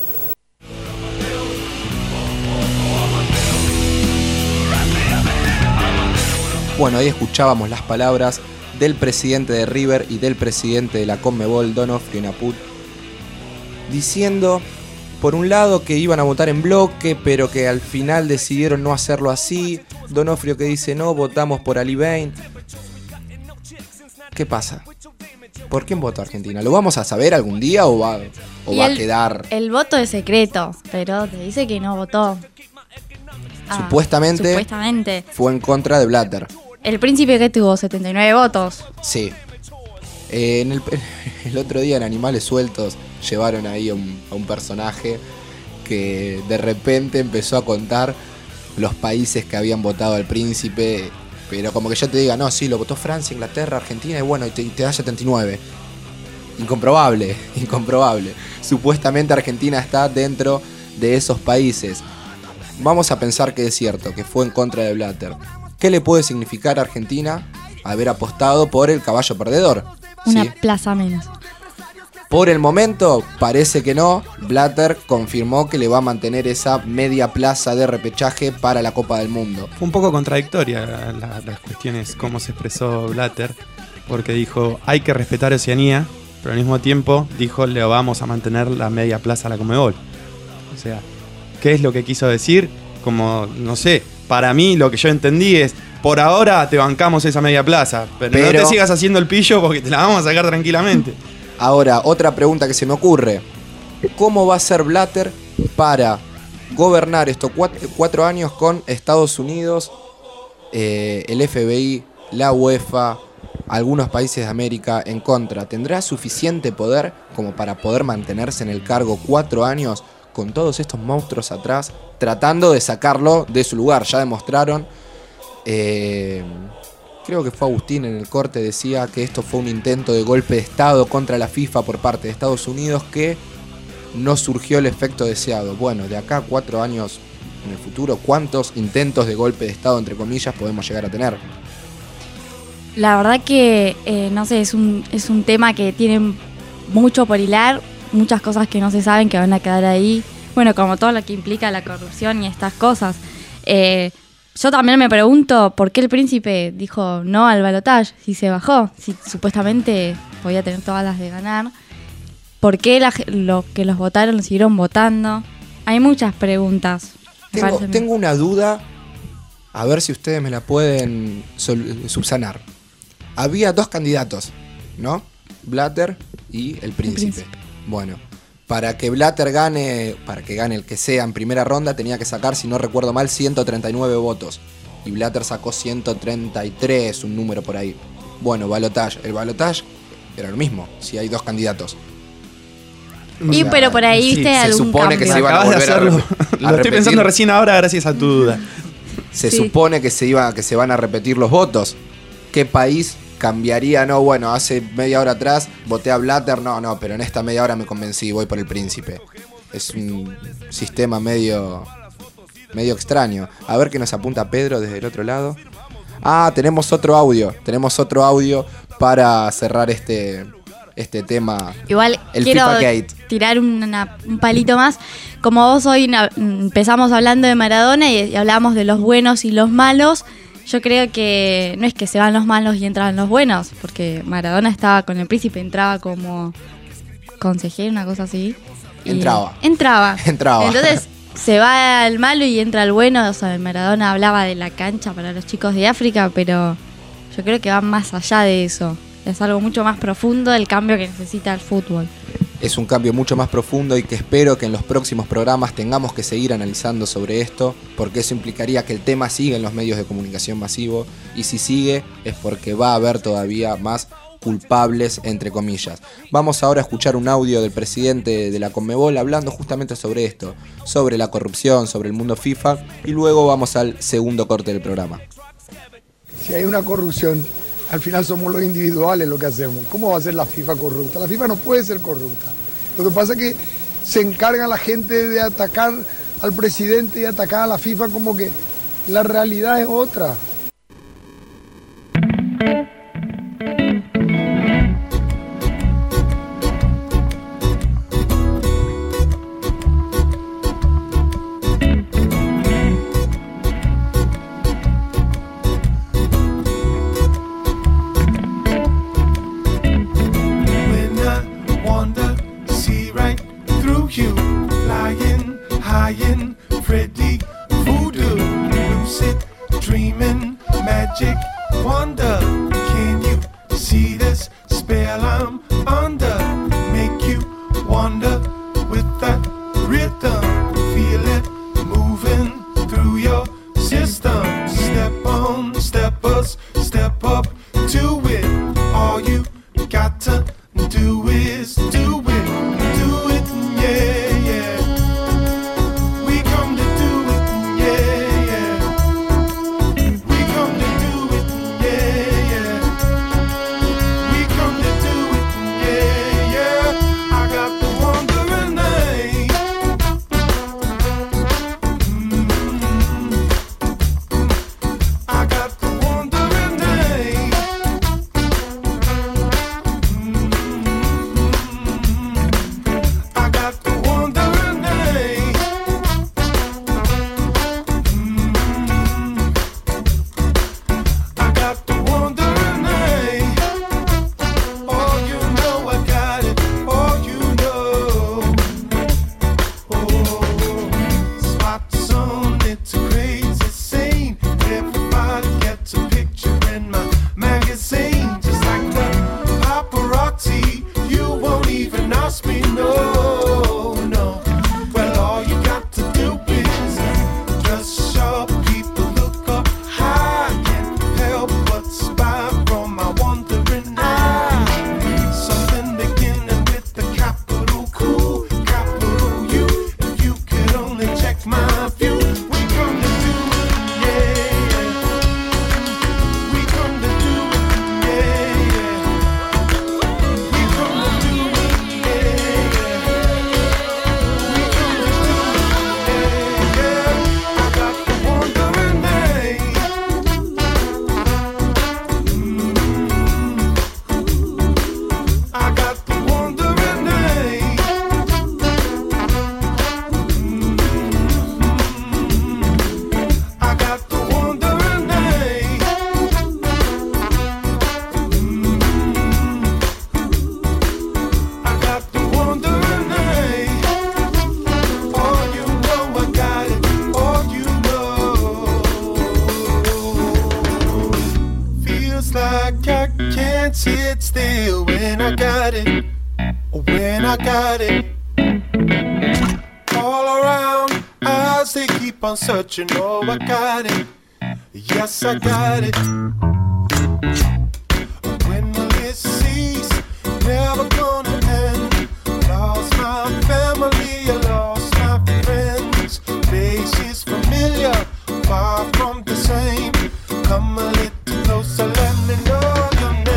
Bueno, ahí escuchábamos las palabras del presidente de River y del presidente de la Conmebol, Donofrio Naput, diciendo... Por un lado que iban a votar en bloque, pero que al final decidieron no hacerlo así. Donofrio que dice no, votamos por Ali Bain. ¿Qué pasa? ¿Por quién votó Argentina? ¿Lo vamos a saber algún día o va, o va el, a quedar? El voto es secreto, pero te dice que no votó. Ah, supuestamente, supuestamente fue en contra de Blatter. El príncipe que tuvo setenta y nueve votos. Sí. Eh, en el, el otro día en Animales Sueltos llevaron ahí a un, a un personaje que de repente empezó a contar los países que habían votado al príncipe, pero como que yo te diga, no, sí, lo votó Francia, Inglaterra, Argentina y bueno, y te, y te da setenta y nueve. Incomprobable, incomprobable. Supuestamente Argentina está dentro de esos países. Vamos a pensar que es cierto, que fue en contra de Blatter. ¿Qué le puede significar a Argentina haber apostado por el caballo perdedor? Una ¿Sí? plaza menos. Por el momento parece que no. Blatter confirmó que le va a mantener esa media plaza de repechaje para la Copa del Mundo. Fue un poco contradictoria la, la, las cuestiones, cómo se expresó Blatter, porque dijo hay que respetar Oceanía, pero al mismo tiempo dijo le vamos a mantener la media plaza a la Conmebol. O sea, ¿qué es lo que quiso decir? Como, no sé, para mí lo que yo entendí es por ahora te bancamos esa media plaza, pero, pero no te sigas haciendo el pillo porque te la vamos a sacar tranquilamente. Ahora, otra pregunta que se me ocurre. ¿Cómo va a ser Blatter para gobernar estos cuatro, cuatro años con Estados Unidos, eh, el F B I, la UEFA, algunos países de América en contra? ¿Tendrá suficiente poder como para poder mantenerse en el cargo cuatro años con todos estos monstruos atrás, tratando de sacarlo de su lugar? Ya demostraron... Eh, creo que fue Agustín en el corte, decía que esto fue un intento de golpe de Estado contra la FIFA por parte de Estados Unidos, que no surgió el efecto deseado. Bueno, de acá a cuatro años en el futuro, ¿cuántos intentos de golpe de Estado, entre comillas, podemos llegar a tener? La verdad que, eh, no sé, es un, es un tema que tiene mucho por hilar, muchas cosas que no se saben que van a quedar ahí. Bueno, como todo lo que implica la corrupción y estas cosas. Eh... Yo también me pregunto por qué el príncipe dijo no al balotaje, si se bajó, si supuestamente podía tener todas las de ganar. ¿Por qué la, los que los votaron lo siguieron votando? Hay muchas preguntas. Tengo, tengo una duda, a ver si ustedes me la pueden sol- subsanar. Había dos candidatos, ¿no? Blatter y el príncipe. el príncipe. Bueno, para que Blatter gane, para que gane el que sea en primera ronda, tenía que sacar, si no recuerdo mal, ciento treinta y nueve votos. Y Blatter sacó ciento treinta y tres, un número por ahí. Bueno, balotaje. El balotaje era lo mismo, si hay dos candidatos. Y o sea, pero por ahí viste sí, algún se supone cambio. que se iban a volver a, re- a Lo repetir. estoy pensando recién ahora gracias a tu duda. Se sí. supone que se iba, que se van a repetir los votos. ¿Qué país cambiaría, no, bueno, hace media hora atrás voté a Blatter, no, no, pero en esta media hora me convencí, voy por el Príncipe. Es un sistema medio, medio extraño. A ver qué nos apunta Pedro desde el otro lado. Ah, tenemos otro audio, tenemos otro audio para cerrar este, este tema. Igual el quiero FIFA Gate. tirar una, un palito más. Como vos hoy na, empezamos hablando de Maradona y, y hablamos de los buenos y los malos, yo creo que no es que se van los malos y entran los buenos, porque Maradona estaba con el Príncipe, entraba como consejero, una cosa así. Entraba. Entraba. Entraba. Entonces se va el malo y entra el bueno. O sea, Maradona hablaba de la cancha para los chicos de África, pero yo creo que va más allá de eso. Es algo mucho más profundo del cambio que necesita el fútbol. Es un cambio mucho más profundo y que espero que en los próximos programas tengamos que seguir analizando sobre esto, porque eso implicaría que el tema siga en los medios de comunicación masivo, y si sigue es porque va a haber todavía más culpables, entre comillas. Vamos ahora a escuchar un audio del presidente de la Conmebol hablando justamente sobre esto, sobre la corrupción, sobre el mundo FIFA, y luego vamos al segundo corte del programa. Si hay una corrupción, al final somos los individuales lo que hacemos. ¿Cómo va a ser la FIFA corrupta? La FIFA no puede ser corrupta. Lo que pasa es que se encarga la gente de atacar al presidente y atacar a la FIFA, como que la realidad es otra. Searching, oh, I got it. Yes, I got it. When will it cease? Never gonna end. Lost my family, I lost my friends. Faces familiar, far from the same. Come a little closer, let me know your name.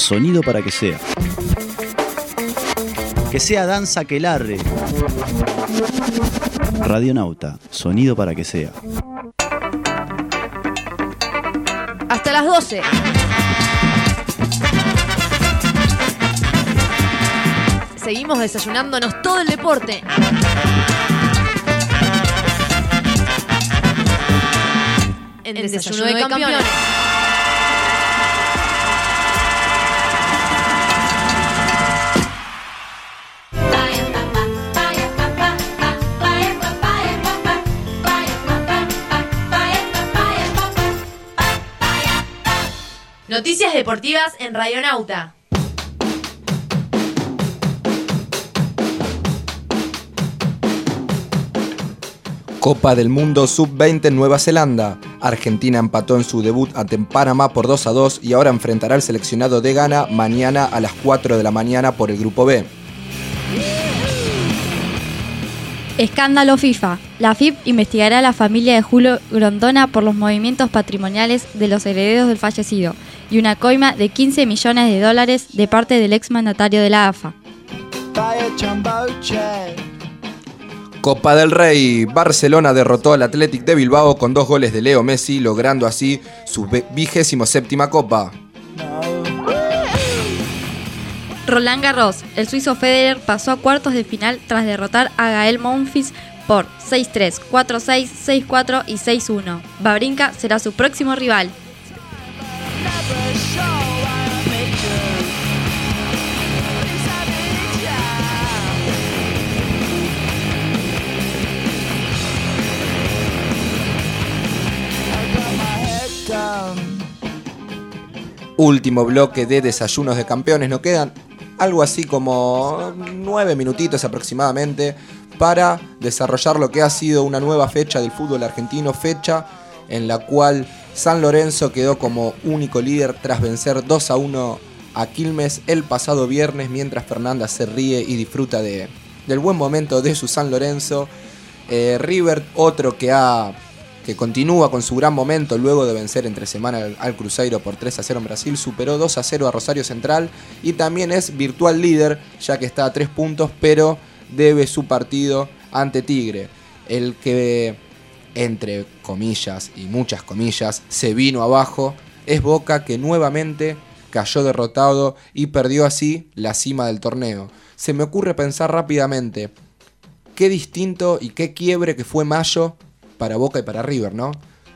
sonido para que sea. Que sea danza que larre. Radionauta, sonido para que sea. Hasta las doce. Seguimos desayunándonos todo el deporte. En Desayuno, Desayuno de, de Campeones. campeones. Noticias deportivas en Radionauta. Copa del Mundo sub veinte en Nueva Zelanda. Argentina empató en su debut ante Panamá por dos a dos y ahora enfrentará al seleccionado de Ghana mañana a las cuatro de la mañana por el Grupo B. Escándalo FIFA. La F I P investigará a la familia de Julio Grondona por los movimientos patrimoniales de los herederos del fallecido y una coima de quince millones de dólares de parte del exmandatario de la A F A. Copa del Rey. Barcelona derrotó al Athletic de Bilbao con dos goles de Leo Messi, logrando así su vigésimo séptima Copa. Roland Garros. El suizo Federer pasó a cuartos de final tras derrotar a Gael Monfils por seis tres, cuatro seis, seis cuatro y seis uno. Wawrinka será su próximo rival. Último bloque de Desayunos de Campeones. Nos quedan algo así como nueve minutitos aproximadamente para desarrollar lo que ha sido una nueva fecha del fútbol argentino, fecha en la cual San Lorenzo quedó como único líder tras vencer dos a uno a Quilmes el pasado viernes, mientras Fernanda se ríe y disfruta de, del buen momento de su San Lorenzo. Eh, River, otro que ha que continúa con su gran momento luego de vencer entre semana al, al Cruzeiro por tres a cero en Brasil, superó dos a cero a Rosario Central y también es virtual líder, ya que está a tres puntos, pero debe su partido ante Tigre. El que, entre comillas y muchas comillas, se vino abajo es Boca, que nuevamente cayó derrotado y perdió así la cima del torneo. Se me ocurre pensar rápidamente qué distinto y qué quiebre que fue mayo para Boca y para River, ¿no?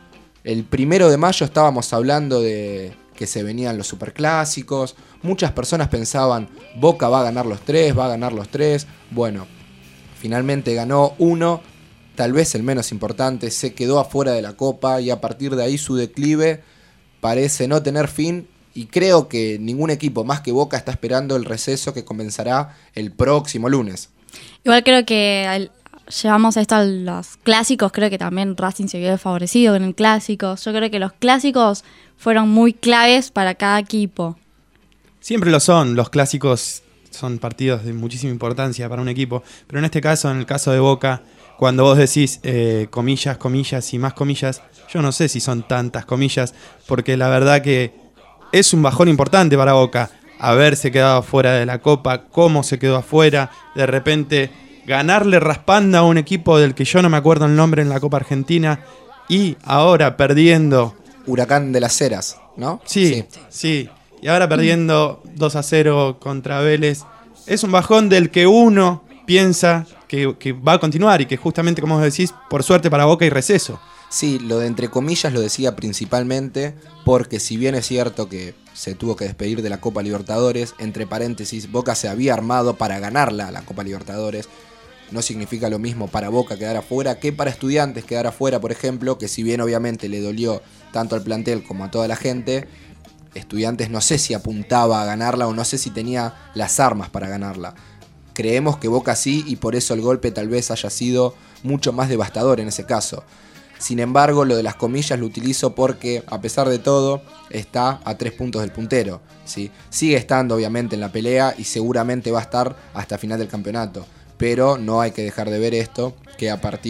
El primero de mayo estábamos hablando de que se venían los superclásicos. Muchas personas pensaban, Boca va a ganar los tres, va a ganar los tres. Bueno, finalmente ganó uno, tal vez el menos importante, se quedó afuera de la Copa y a partir de ahí su declive parece no tener fin. Y creo que ningún equipo más que Boca está esperando el receso que comenzará el próximo lunes. Igual creo que al llevamos esto a los clásicos, creo que también Racing se vio favorecido con el clásico. Yo creo que los clásicos fueron muy claves para cada equipo. Siempre lo son, los clásicos son partidos de muchísima importancia para un equipo, pero en este caso, en el caso de Boca, cuando vos decís eh, comillas, comillas y más comillas, yo no sé si son tantas comillas, porque la verdad que es un bajón importante para Boca haberse quedado afuera de la Copa, cómo se quedó afuera, de repente ganarle raspando a un equipo del que yo no me acuerdo el nombre en la Copa Argentina y ahora perdiendo. Huracán de las Heras, ¿no? Sí, sí, sí. Y ahora perdiendo dos a cero contra Vélez. Es un bajón del que uno piensa que, que va a continuar y que justamente, como vos decís, por suerte para Boca hay receso. Sí, lo de entre comillas lo decía principalmente porque si bien es cierto que se tuvo que despedir de la Copa Libertadores, entre paréntesis, Boca se había armado para ganarla, la Copa Libertadores. No significa lo mismo para Boca quedar afuera que para Estudiantes quedar afuera, por ejemplo, que si bien obviamente le dolió tanto al plantel como a toda la gente, Estudiantes no sé si apuntaba a ganarla o no sé si tenía las armas para ganarla. Creemos que Boca sí y por eso el golpe tal vez haya sido mucho más devastador en ese caso. Sin embargo, lo de las comillas lo utilizo porque, a pesar de todo, está a tres puntos del puntero, ¿sí? Sigue estando obviamente en la pelea y seguramente va a estar hasta final del campeonato. Pero no hay que dejar de ver esto, que a partir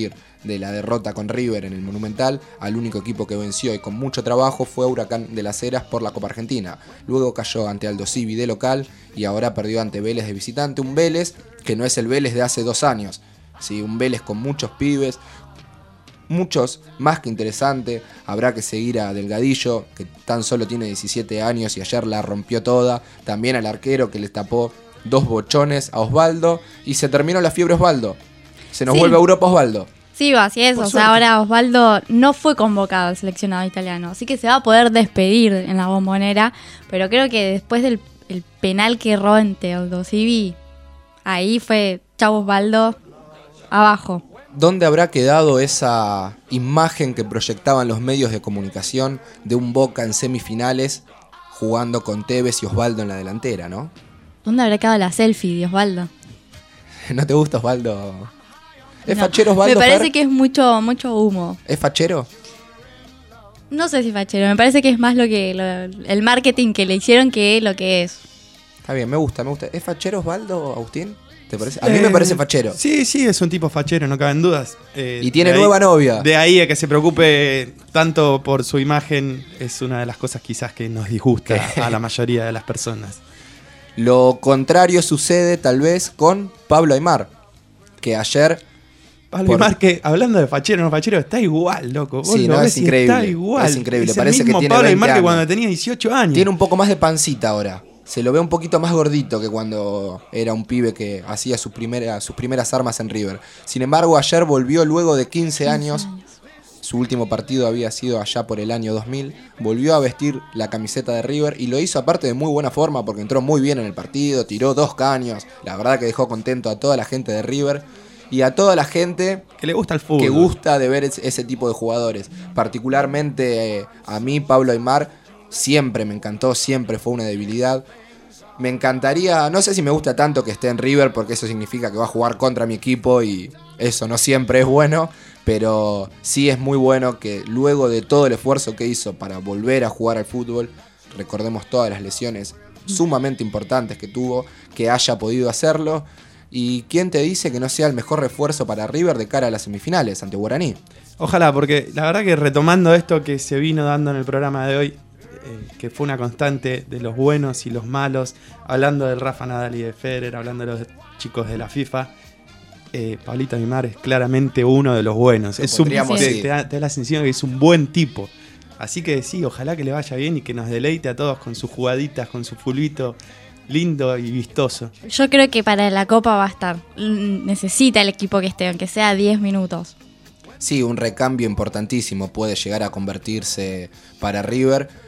de la derrota con River en el Monumental, al único equipo que venció y con mucho trabajo fue Huracán de las Heras por la Copa Argentina. Luego cayó ante Aldo Civi de local y ahora perdió ante Vélez de visitante, un Vélez que no es el Vélez de hace dos años, ¿sí? Un Vélez con muchos pibes, muchos más que interesante. Habrá que seguir a Delgadillo, que tan solo tiene diecisiete años y ayer la rompió toda, también al arquero que les tapó dos bochones a Osvaldo y se terminó la fiebre Osvaldo. Se nos Sí. vuelve a Europa Osvaldo. Sí, va, así es. Por O suerte. sea, ahora Osvaldo no fue convocado al seleccionado italiano, así que se va a poder despedir en la Bombonera, pero creo que después del el penal que erró ante Aldo Civi, ahí fue chau Osvaldo, abajo. ¿Dónde habrá quedado esa imagen que proyectaban los medios de comunicación de un Boca en semifinales jugando con Tevez y Osvaldo en la delantera, ¿no? ¿Dónde habrá quedado la selfie de Osvaldo? ¿No te gusta Osvaldo? ¿Es No, fachero Osvaldo? me parece Fer? que es mucho, mucho humo. ¿Es fachero? No sé si fachero, me parece que es más lo que lo- el marketing que le hicieron que lo que es. Está bien, me gusta, me gusta. ¿Es fachero Osvaldo, Agustín? ¿Te parece? A mí me parece fachero. Sí, sí, es un tipo fachero, no caben dudas. Eh, Y tiene de ahí- nueva novia. De ahí a que se preocupe tanto por su imagen, es una de las cosas quizás que nos disgusta a la mayoría de las personas. Lo contrario sucede tal vez con Pablo Aimar, que ayer... Pablo por- Aimar, que hablando de fachero, no fachero, está igual, loco. Vos Sí, lo no, ves es y increíble, Está igual. es increíble, el parece que mismo tiene Pablo veinte Aimar que años. cuando tenía dieciocho años. Tiene un poco más de pancita ahora. Se lo ve un poquito más gordito que cuando era un pibe que hacía sus, primera, sus primeras armas en River. Sin embargo, ayer volvió luego de quince años. Su último partido había sido allá por el año dos mil. Volvió a vestir la camiseta de River y lo hizo aparte de muy buena forma porque entró muy bien en el partido, tiró dos caños. La verdad que dejó contento a toda la gente de River y a toda la gente que le gusta el fútbol. Que gusta de ver ese, ese tipo de jugadores. Particularmente eh, a mí, Pablo Aimar, siempre me encantó, siempre fue una debilidad. Me encantaría, no sé si me gusta tanto que esté en River porque eso significa que va a jugar contra mi equipo y eso no siempre es bueno, pero sí es muy bueno que luego de todo el esfuerzo que hizo para volver a jugar al fútbol, recordemos todas las lesiones sumamente importantes que tuvo, que haya podido hacerlo. ¿Y quién te dice que no sea el mejor refuerzo para River de cara a las semifinales ante Guaraní? Ojalá, porque la verdad que retomando esto que se vino dando en el programa de hoy, eh, que fue una constante de los buenos y los malos, hablando del Rafa Nadal y de Federer, hablando de los chicos de la FIFA, eh, Pablito Aimar es claramente uno de los buenos. Es un, te, sí. te da, te da la sensación de que es un buen tipo. Así que sí, ojalá que le vaya bien y que nos deleite a todos con sus jugaditas, con su fulbito lindo y vistoso. Yo creo que para la Copa va a estar. Mm, Necesita el equipo que esté, aunque sea diez minutos. Sí, un recambio importantísimo puede llegar a convertirse para River.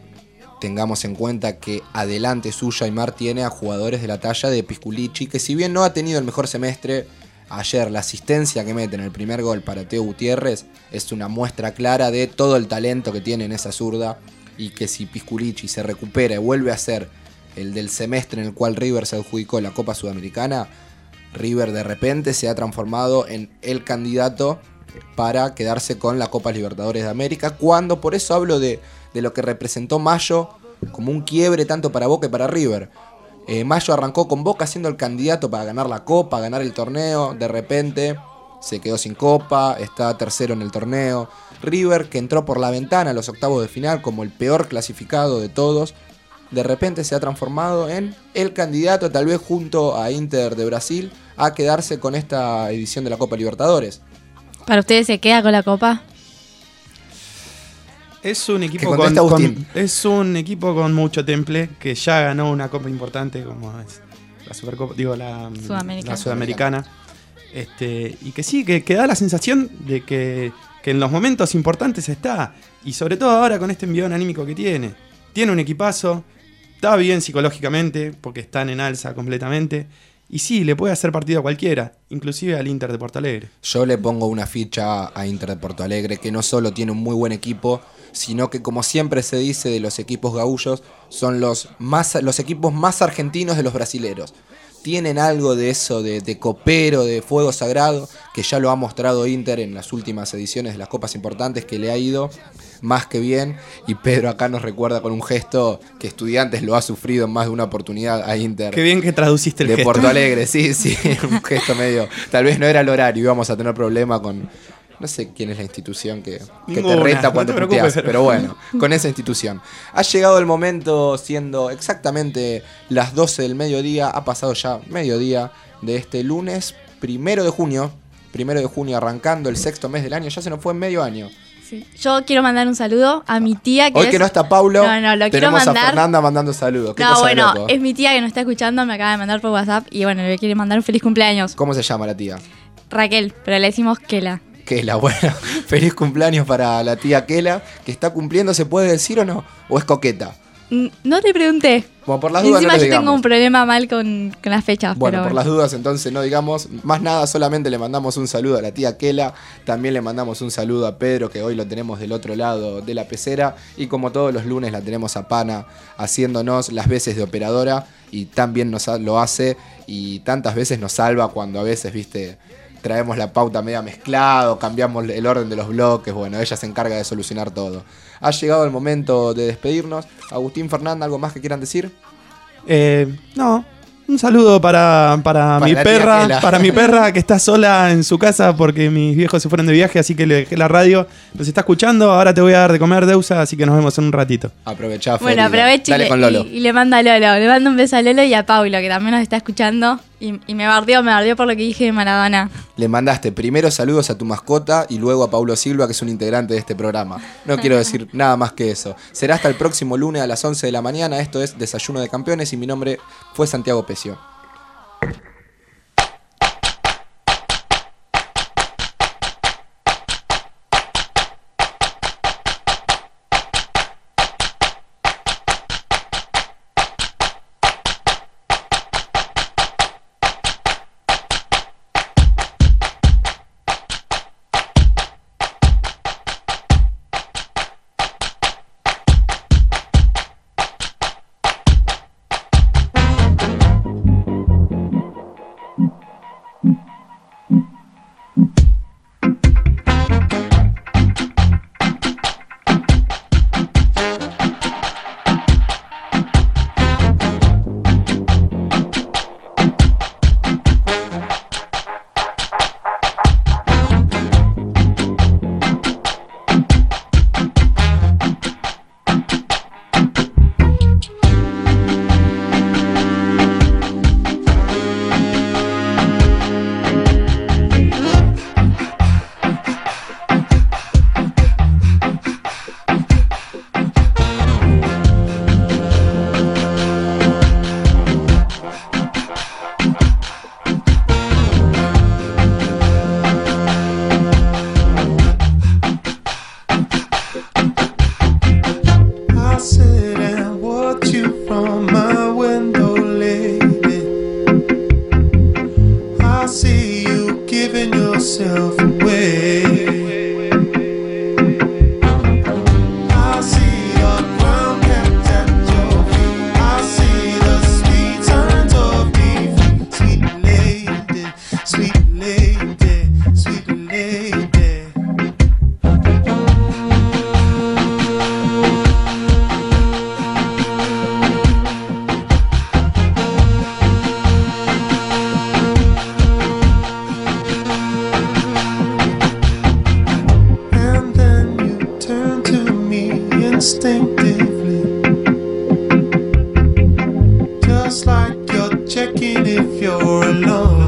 Tengamos en cuenta que adelante suyo Aimar tiene a jugadores de la talla de Pisculichi, que si bien no ha tenido el mejor semestre, ayer la asistencia que mete en el primer gol para Teo Gutiérrez es una muestra clara de todo el talento que tiene en esa zurda, y que si Pisculichi se recupera y vuelve a ser el del semestre en el cual River se adjudicó la Copa Sudamericana, River de repente se ha transformado en el candidato para quedarse con la Copa Libertadores de América, cuando por eso hablo de, de lo que representó Mayo como un quiebre tanto para Boca y para River. Eh, Mayo arrancó con Boca siendo el candidato para ganar la Copa, ganar el torneo, de repente se quedó sin Copa, está tercero en el torneo. River, que entró por la ventana a los octavos de final como el peor clasificado de todos, de repente se ha transformado en el candidato, tal vez junto a Inter de Brasil, a quedarse con esta edición de la Copa Libertadores. ¿Para ustedes se queda con la Copa? Es un equipo Que con, conteste Agustín. con- es un equipo con mucho temple que ya ganó una copa importante como es la Supercopa, digo la Sudamericana. la Sudamericana. Este, y que sí, que, que da la sensación de que, que en los momentos importantes está, y sobre todo ahora con este envión anímico que tiene. Tiene un equipazo, está bien psicológicamente porque están en alza completamente. Y sí, le puede hacer partido a cualquiera, inclusive al Inter de Porto Alegre. Yo le pongo una ficha a Inter de Porto Alegre, que no solo tiene un muy buen equipo, sino que, como siempre se dice de los equipos gaullos, son los, más, los equipos más argentinos de los brasileros. Tienen algo de eso, de, de copero, de fuego sagrado, que ya lo ha mostrado Inter en las últimas ediciones de las copas importantes, que le ha ido más que bien. Y Pedro acá nos recuerda con un gesto que Estudiantes lo ha sufrido en más de una oportunidad a Inter. Qué bien que traduciste el de gesto. Porto Alegre, sí, sí, un gesto medio. Tal vez no era el horario, íbamos a tener problema con, No sé quién es la institución que, que Ninguna, te reta no cuando te puteas, preocupes. pero bueno, con esa institución. Ha llegado el momento, siendo exactamente las doce del mediodía, ha pasado ya mediodía de este lunes, primero de junio, primero de junio arrancando el sexto mes del año, ya se nos fue en medio año. Sí. Yo quiero mandar un saludo a mi tía que Hoy es... que no está Paulo, No, no, lo quiero tenemos mandar... a Fernanda mandando saludos. ¿Qué No, cosa de bueno, loco? es mi tía que nos está escuchando, me acaba de mandar por WhatsApp y bueno, le quiere mandar un feliz cumpleaños. ¿Cómo se llama la tía? Raquel, pero le decimos Kela. Kela, bueno, feliz cumpleaños para la tía Kela, que está cumpliendo, ¿se puede decir o no? ¿O es coqueta? Mm, No te pregunté. Bueno, por las dudas Encima no les yo tengo digamos. un problema mal con, con las fechas. Bueno, pero por las dudas entonces no digamos más nada, solamente le mandamos un saludo a la tía Kela, también le mandamos un saludo a Pedro, que hoy lo tenemos del otro lado de la pecera, y como todos los lunes la tenemos a Pana haciéndonos las veces de operadora, y tan bien nos ha- lo hace, y tantas veces nos salva cuando a veces, viste, traemos la pauta media mezclado, cambiamos el orden de los bloques, bueno, ella se encarga de solucionar todo. Ha llegado el momento de despedirnos. Agustín, Fernanda, ¿algo más que quieran decir? Eh, no, un saludo para, para, Para mi la tía perra, Kela. para mi perra que está sola en su casa porque mis viejos se fueron de viaje, así que le dejé la radio. Nos está escuchando, ahora te voy a dar de comer, Deusa, así que nos vemos en un ratito. Aprovechá, Feli, bueno, aprovecho y dale le, con Lolo. y- y le mando a Lolo. Le mando un beso a Lolo y a Paulo, que también nos está escuchando. Y, y me bardeó, me bardeó por lo que dije de Maradona. Le mandaste primero saludos a tu mascota y luego a Paulo Silva, que es un integrante de este programa. No quiero decir nada más que eso. Será hasta el próximo lunes a las once de la mañana. Esto es Desayuno de Campeones y mi nombre fue Santiago Pecio. I sit and watch you from my window, lady. I see you giving yourself away. I see your crown kept at your feet. I see the sweet turns of me, sweet lady, sweet lady, sweet lady. And then you turn to me instinctively, just like you're checking if you're alone.